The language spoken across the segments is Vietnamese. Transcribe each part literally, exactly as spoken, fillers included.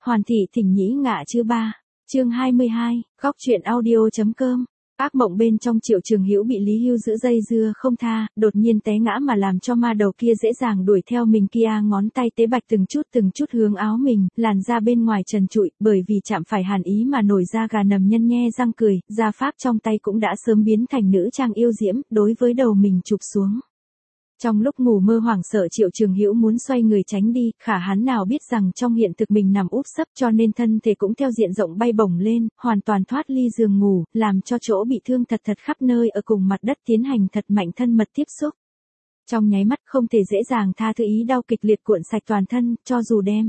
Hoàn thị thỉnh nhĩ ngạ chứ ba. Chương hai mươi hai, góc truyện audio.com. Ác mộng bên trong Triệu Trường Hữu bị Lý Hưu giữ dây dưa không tha, đột nhiên té ngã mà làm cho ma đầu kia dễ dàng đuổi theo mình kia, ngón tay tế bạch từng chút từng chút hướng áo mình, làn da bên ngoài trần trụi, bởi vì chạm phải hàn ý mà nổi da gà nầm nhân nhe răng cười, da pháp trong tay cũng đã sớm biến thành nữ trang yêu diễm, đối với đầu mình chụp xuống. Trong lúc ngủ mơ hoảng sợ, Triệu Trường Hữu muốn xoay người tránh đi, khả hắn nào biết rằng trong hiện thực mình nằm úp sấp, cho nên thân thể cũng theo diện rộng bay bổng lên, hoàn toàn thoát ly giường ngủ, làm cho chỗ bị thương thật thật khắp nơi ở cùng mặt đất tiến hành thật mạnh thân mật tiếp xúc. Trong nháy mắt không thể dễ dàng tha thứ, ý đau kịch liệt cuộn sạch toàn thân, cho dù đem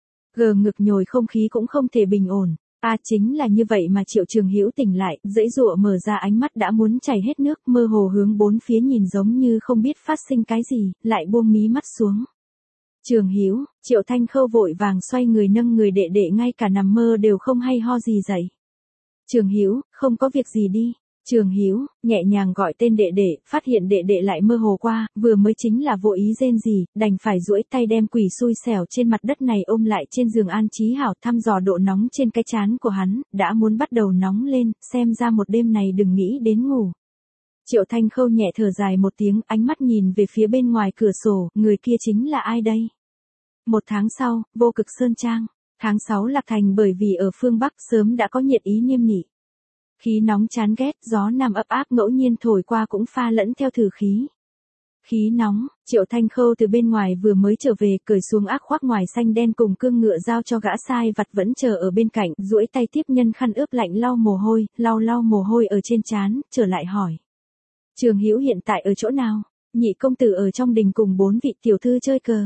gờ ngực nhồi không khí cũng không thể bình ổn. À chính là như vậy mà Triệu Trường Hữu tỉnh lại, giãy giụa mở ra, ánh mắt đã muốn chảy hết nước, mơ hồ hướng bốn phía nhìn giống như không biết phát sinh cái gì, lại buông mí mắt xuống. Trường Hữu, Triệu Thanh Khâu vội vàng xoay người nâng người đệ đệ, ngay cả nằm mơ đều không hay ho gì dậy. Trường Hữu, không có việc gì đi. Trường Hữu nhẹ nhàng gọi tên đệ đệ, phát hiện đệ đệ lại mơ hồ qua, vừa mới chính là vô ý rên gì, đành phải duỗi tay đem quỷ xui xẻo trên mặt đất này ôm lại trên giường an trí hảo, thăm dò độ nóng trên cái trán của hắn, đã muốn bắt đầu nóng lên, xem ra một đêm này đừng nghĩ đến ngủ. Triệu Thanh Khâu nhẹ thở dài một tiếng, ánh mắt nhìn về phía bên ngoài cửa sổ, người kia chính là ai đây? Một tháng sau, Vô Cực Sơn Trang, tháng sáu Lạc Thành, bởi vì ở phương Bắc sớm đã có nhiệt ý nghiêm nghị. Khí nóng chán ghét, gió nam ấp áp ngẫu nhiên thổi qua cũng pha lẫn theo thử khí. Khí nóng, Triệu Thanh Khâu từ bên ngoài vừa mới trở về, cởi xuống ác khoác ngoài xanh đen cùng cương ngựa giao cho gã sai vặt vẫn chờ ở bên cạnh, duỗi tay tiếp nhân khăn ướp lạnh lau mồ hôi, lau lau mồ hôi ở trên trán, trở lại hỏi. Trường Hữu hiện tại ở chỗ nào? Nhị công tử ở trong đình cùng bốn vị tiểu thư chơi cờ.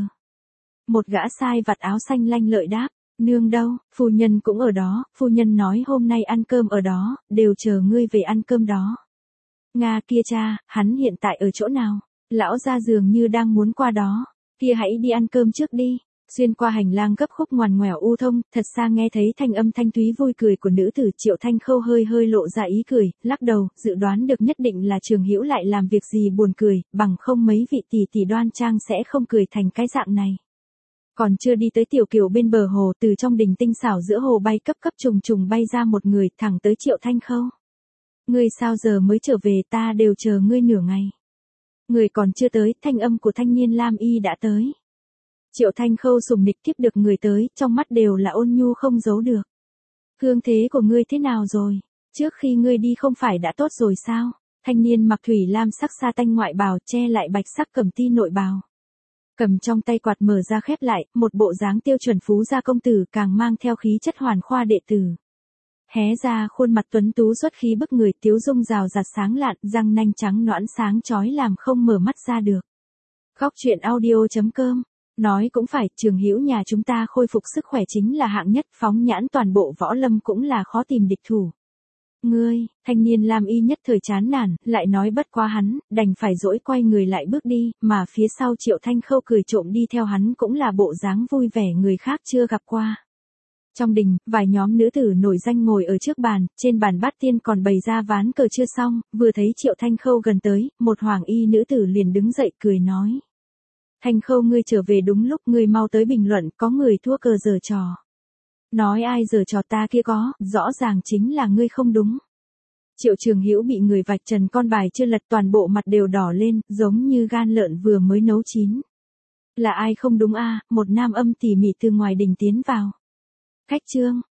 Một gã sai vặt áo xanh lanh lợi đáp. Nương đâu, phu nhân cũng ở đó, phu nhân nói hôm nay ăn cơm ở đó, đều chờ ngươi về ăn cơm đó. Nga kia cha, hắn hiện tại ở chỗ nào? Lão gia dường như đang muốn qua đó. Kia hãy đi ăn cơm trước đi. Xuyên qua hành lang gấp khúc ngoằn ngoèo u thông, thật xa nghe thấy thanh âm thanh thúy vui cười của nữ tử. Triệu Thanh Khâu hơi hơi lộ ra ý cười, lắc đầu, dự đoán được nhất định là Trường Hữu lại làm việc gì buồn cười, bằng không mấy vị tỷ tỷ đoan trang sẽ không cười thành cái dạng này. Còn chưa đi tới tiểu kiều bên bờ hồ, từ trong đình tinh xảo giữa hồ bay cấp cấp trùng trùng bay ra một người, thẳng tới Triệu Thanh Khâu. Ngươi sao giờ mới trở về, ta đều chờ ngươi nửa ngày. Người còn chưa tới, thanh âm của thanh niên lam y đã tới. Triệu Thanh Khâu sùng nịch tiếp được người tới, trong mắt đều là ôn nhu không giấu được. Hương thế của ngươi thế nào rồi? Trước khi ngươi đi không phải đã tốt rồi sao? Thanh niên mặc thủy lam sắc sa tanh ngoại bào, che lại bạch sắc cẩm ti nội bào. Cầm trong tay quạt mở ra khép lại, một bộ dáng tiêu chuẩn phú gia công tử, càng mang theo khí chất hoàn khoa đệ tử. Hé ra khuôn mặt tuấn tú xuất khí bức người, tiếu dung rào rạt sáng lạn, răng nanh trắng nõn sáng chói làm không mở mắt ra được. Góc truyện audio.com. Nói cũng phải, Trường Hữu nhà chúng ta khôi phục sức khỏe chính là hạng nhất, phóng nhãn toàn bộ võ lâm cũng là khó tìm địch thủ. Ngươi, thanh niên lam y nhất thời chán nản, lại nói bất quá hắn, đành phải dỗi quay người lại bước đi, mà phía sau Triệu Thanh Khâu cười trộm đi theo hắn cũng là bộ dáng vui vẻ người khác chưa gặp qua. Trong đình, vài nhóm nữ tử nổi danh ngồi ở trước bàn, trên bàn bát tiên còn bày ra ván cờ chưa xong, vừa thấy Triệu Thanh Khâu gần tới, một hoàng y nữ tử liền đứng dậy cười nói. Thanh Khâu ngươi trở về đúng lúc, ngươi mau tới bình luận, có người thua cờ giở trò. Nói ai giở trò ta kia có, rõ ràng chính là ngươi không đúng. Triệu Trường Hữu bị người vạch trần con bài chưa lật, toàn bộ mặt đều đỏ lên, giống như gan lợn vừa mới nấu chín. Là ai không đúng a? À, một nam âm tỉ mỉ từ ngoài đình tiến vào. Khách trương,